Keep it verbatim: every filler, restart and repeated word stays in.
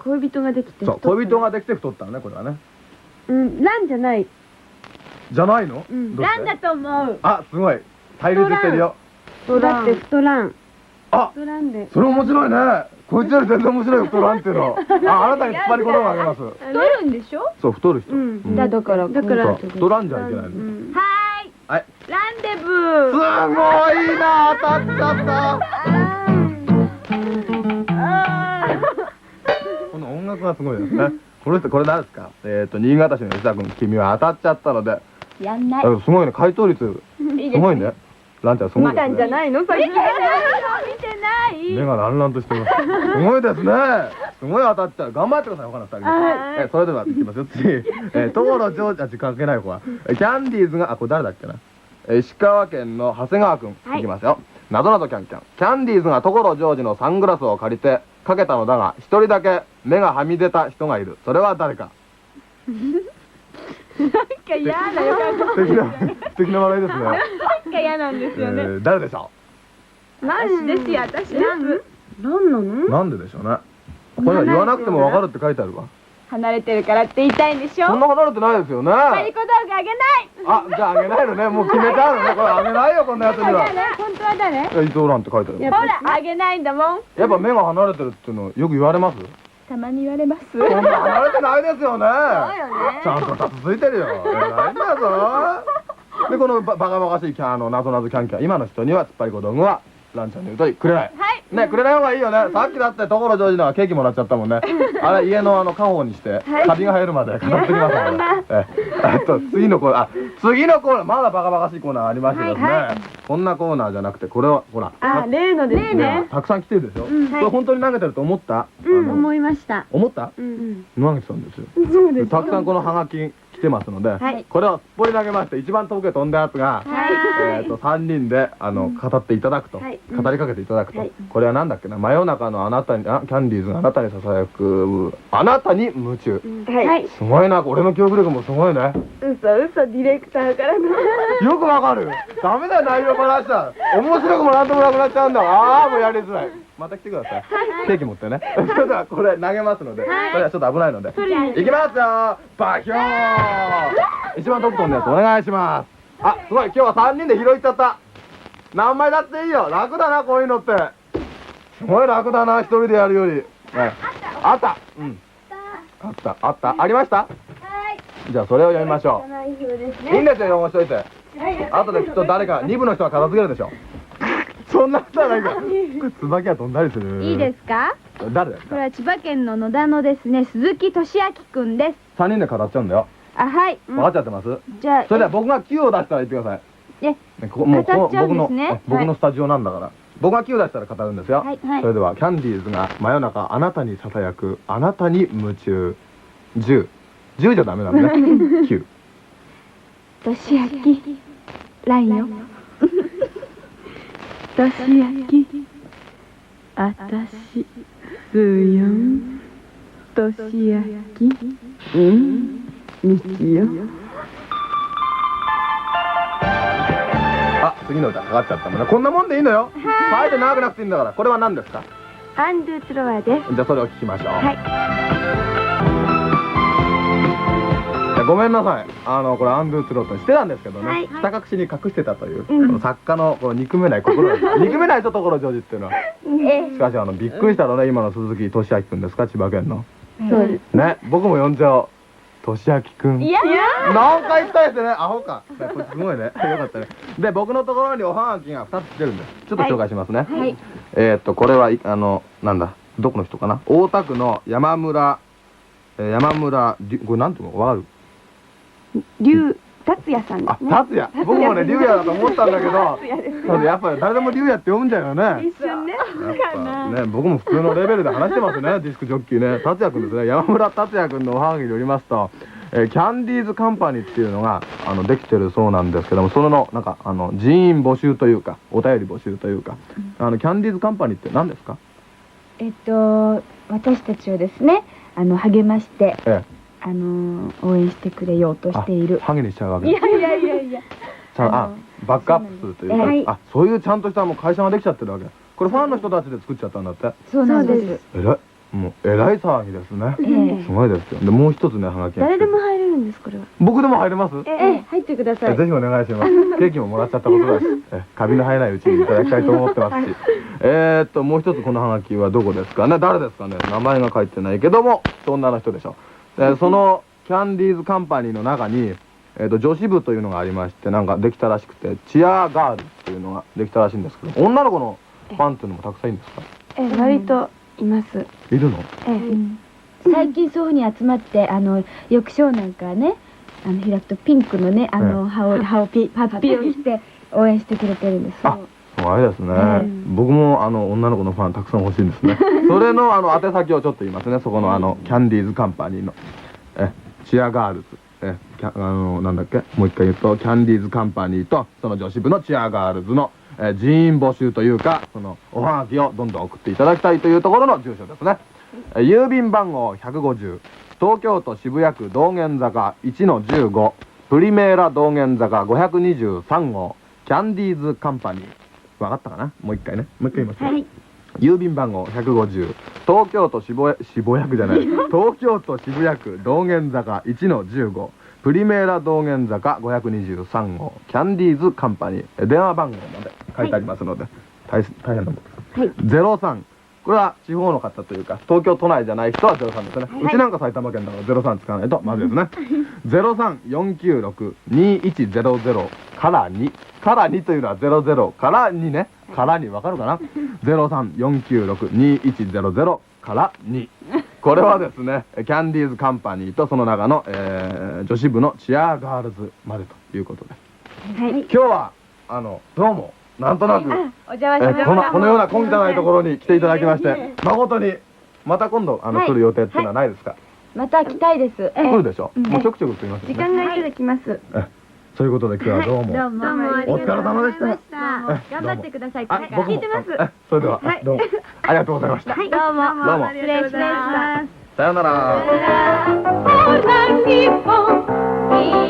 恋人ができて。 そう、恋人ができて太ったのね、これはね。 うん、ランじゃない。 じゃないの？ ランだと思う。 あ、すごい。対立してるよ。 だって太らん。 あ、 太らんで。 それ面白いね。こいつより全然面白い太らんっていうの。あ、あなたに突っ張り言葉あげます。 太るんでしょ？ そう、太る人。 だからだから太らんじゃいけないの。 はーい。 はい。 ランデブー。 すごいな、当たっちゃった。この音楽がすごいですね。この人、これ誰ですか？えっと、新潟市の吉田君、君は当たっちゃったので。 やんない。 すごいね、回答率、すごいね。ランちゃん、すごいですね。 見たんじゃないの？さっき。見てない。 目がランランとしてます。すごいですね。すごい当たっちゃう。頑張ってください、他の二人。え、それでは、いきますよ。次。え、所ジョージ、あ、時間かけない方は。キャンディーズが、あ、これ誰だっけな。石川県の長谷川君。いきますよ。なぞなぞキャンキャン。キャンディーズが所ジョージのサングラスを借りて、かけたのだが、一人だけ目がはみ出た人がいる。それは誰か。 なんか嫌な予感。 素敵な、素敵な笑いですね。 なんか嫌なんですよね。 誰でしょう？私ですよ、私です。なんなの？ なんででしょうね。これは言わなくてもわかるって書いてあるわ。 離れてるからって言いたいんでしょ？ そんな離れてないですよね。 張り子道具あげない。 あ、じゃああげないのね。もう決めちゃうのね。これあげないよ、こんなやつには。 本当は誰？ 伊藤蘭って書いてある。 ほら、あげないんだもん。 やっぱ目が離れてるっていうのよく言われます？ たまに言われます。 そんな離れてないですよね。 そうよね。 ちゃんと立つついてるよ。偉いんだぞ。で、このバカバカしいキャン、あの、なぞなぞキャンキャン、今の人には突っ張り小道具は、ランちゃんの言うとり、くれない。 はい。 ね、くれない方がいいよね。さっきだって所ジョージのはケーキもらっちゃったもんね。あれ、家のあの、家宝にして、カビが生えるまで飾ってきますからね。え、あと、次のコーナー、あ、次のコーナー、まだバカバカしいコーナーありましてですね。こんなコーナーじゃなくて、これは、ほら。 あ、例のですね。 たくさん来てるでしょ。これ本当に投げてると思った？ うん、思いました。 思った？ うん。 投げてたんですよ。 そうです。 たくさんこのハガキ来てますので、これをすっぽり投げまして、一番遠くへ飛んだやつが、えっと、三人で、あの、語っていただくと。語りかけていただくと。これはなんだっけな、真夜中のあなたに、あ、キャンディーズがあなたに囁く、あなたに夢中。 はい。 すごいな、俺の記憶力もすごいね。 嘘嘘、ディレクターからの。 よくわかる。ダメだよ、内容ばらしたら。面白くもなんともなくなっちゃうんだ。ああ、もうやりづらい。また来てください。ケーキ持ってね。それではこれ投げますので、これはちょっと危ないので。いきますよ。バヒョー。一番トップ飛んだやつお願いします。あ、すごい。今日はさんにんで拾いちゃった。何枚だっていいよ。楽だな、こういうのって。すごい楽だな、一人でやるより。あった。うん。あった、あった。ありました？はい。じゃあそれを読みましょう。いいんですよ、読ましといて。あとできっと誰か、に部の人が片付けるでしょ。そんなことはないから。椿が飛んだりする。 いいですか？ 誰ですか？ これは千葉県の野田のですね、鈴木俊明くんです。 さんにんで語っちゃうんだよ。 あ、はい。 分かっちゃってます？ じゃあ、 それでは僕がきゅうを出したら言ってください。 え、 もう僕の僕のスタジオなんだから。僕がきゅう出したら語るんですよ。それではキャンディーズが真夜中あなたにささやくあなたに夢中。じゅう。じゅうじゃダメなんだね。きゅう。 俊明、ライオ。俊明、あたし、すよん。俊明、うん、みちよ。 あ、次の歌かかっちゃったもんね。こんなもんでいいのよ。はい。で長くなくていいんだから。これは何ですか？ アンドゥトロワです。 じゃあそれを聞きましょう。 はい。 ごめんなさい。あのこれアンドゥトローとしてたんですけどね。ひた隠しに隠してたというこの作家のこの憎めない心、憎めないと所ジョージっていうのは。しかしあのびっくりしたのね、今の鈴木俊明くんですか、千葉県の。 そうです。 ね、僕も呼んじゃおう。俊明くん。いやいや。何回言ったですね。アホか。これすごいね。よかったね。で、僕のところにおはがきがふたつ来てるんです。ちょっと紹介しますね。はい。えっとこれはあのなんだ、どこの人かな。大田区の山村山村、これなんていうのわかる？ 龍達也さんですね。 あ、達也。僕もね龍也だと思ったんだけど、やっぱり誰でも龍也って読んじゃうよね。 一瞬ね。 ね、僕も普通のレベルで話してますね。ディスクジョッキーね、達也くんですね。山村達也くんのおはがきによりますと、えー、キャンディーズカンパニーっていうのがあのできてるそうなんですけども、そののなんかあの人員募集というかお便り募集というか、あのキャンディーズカンパニーって何ですか？ えっと私たちをですね、あの励まして、ええ、あの応援してくれようとしている。 ハゲにしちゃうわけ。 いやいやいやいや。 あ、バックアップというか、あ、そういうちゃんとしたもう会社ができちゃってるわけ。これファンの人たちで作っちゃったんだって。 そうなんです。 えらい。 もうえらい騒ぎですね。 ええすごいですよ。でもう一つね、はがきが来てる。 誰でも入れるんですこれは。 僕でも入れます？ ええ、入ってください。 えぜひお願いします。ケーキももらっちゃったことだし、えカビの生えないうちにいただきたいと思ってますし。えーっともう一つこのハガキはどこですかね。誰ですかね。名前が書いてないけども女の人でしょ。えそのキャンディーズカンパニーの中にえーと女子部というのがありまして、なんかできたらしくてチアガールっていうのができたらしいんですけど、女の子のファンっていうのもたくさんいるんですか？ え割といます。 いるの？ え最近そういうふうに集まって、あの浴槽なんかね、あの開くとピンクのね、あの葉を葉をピハッピーをして応援してくれてるんですよ。 すごいですね。 え僕もあの女の子のファンたくさん欲しいんですね。それのあの宛先をちょっと言いますね。そこのあのキャンディーズカンパニーのえチアガールズえキャあのなんだっけ、もう一回言うとキャンディーズカンパニーとその女子部のチアガールズのえ人員募集というか、そのおはがきをどんどん送っていただきたいというところの住所ですね。え郵便番号ひゃくごじゅう、東京都渋谷区道玄坂 いちのじゅうご、プリメーラ道玄坂ごひゃくにじゅうさん号キャンディーズカンパニー。わかったかな。もう一回ね、もう一回言いますよ。 はい。 郵便番号ひゃくごじゅう、東京都渋谷渋谷区じゃない東京都渋谷区道玄坂 いちのじゅうご、プリメーラ道玄坂ごひゃくにじゅうさん号キャンディーズカンパニー。え電話番号まで書いてありますので、大大変なもんです。 はい。 ゼロさん、これは地方の方というか東京都内じゃない人はゼロさんですね。うちなんか埼玉県だからゼロさん使わないとまずいですね。ゼロさんよんきゅうろく にいちゼロゼロからにからにというのはゼロゼロからにね。からにわかるかな。ゼロさんよんきゅうろく にいちゼロゼロからに。これはですね、キャンディーズカンパニーとその中の、えー女子部のチアガールズまでということで、 はい。 今日はあのどうもなんとなく、 お邪魔しました。 えこのこのような小汚いところに来ていただきまして誠にまた今度あの、 はい来る予定っていうのはないですか？ また来たいです。 来るでしょ。もうちょくちょく来ますよ時ね。 間がいただきます。 えそういうことで今日はどうも、 どうも。 どうもありおがとう疲れ様でした。 頑張ってください。 あ僕も聞いてますえそれでは、 はいどうもありがとうございました。 どうも。 どうも失礼しました。 さようなら。 さよなら。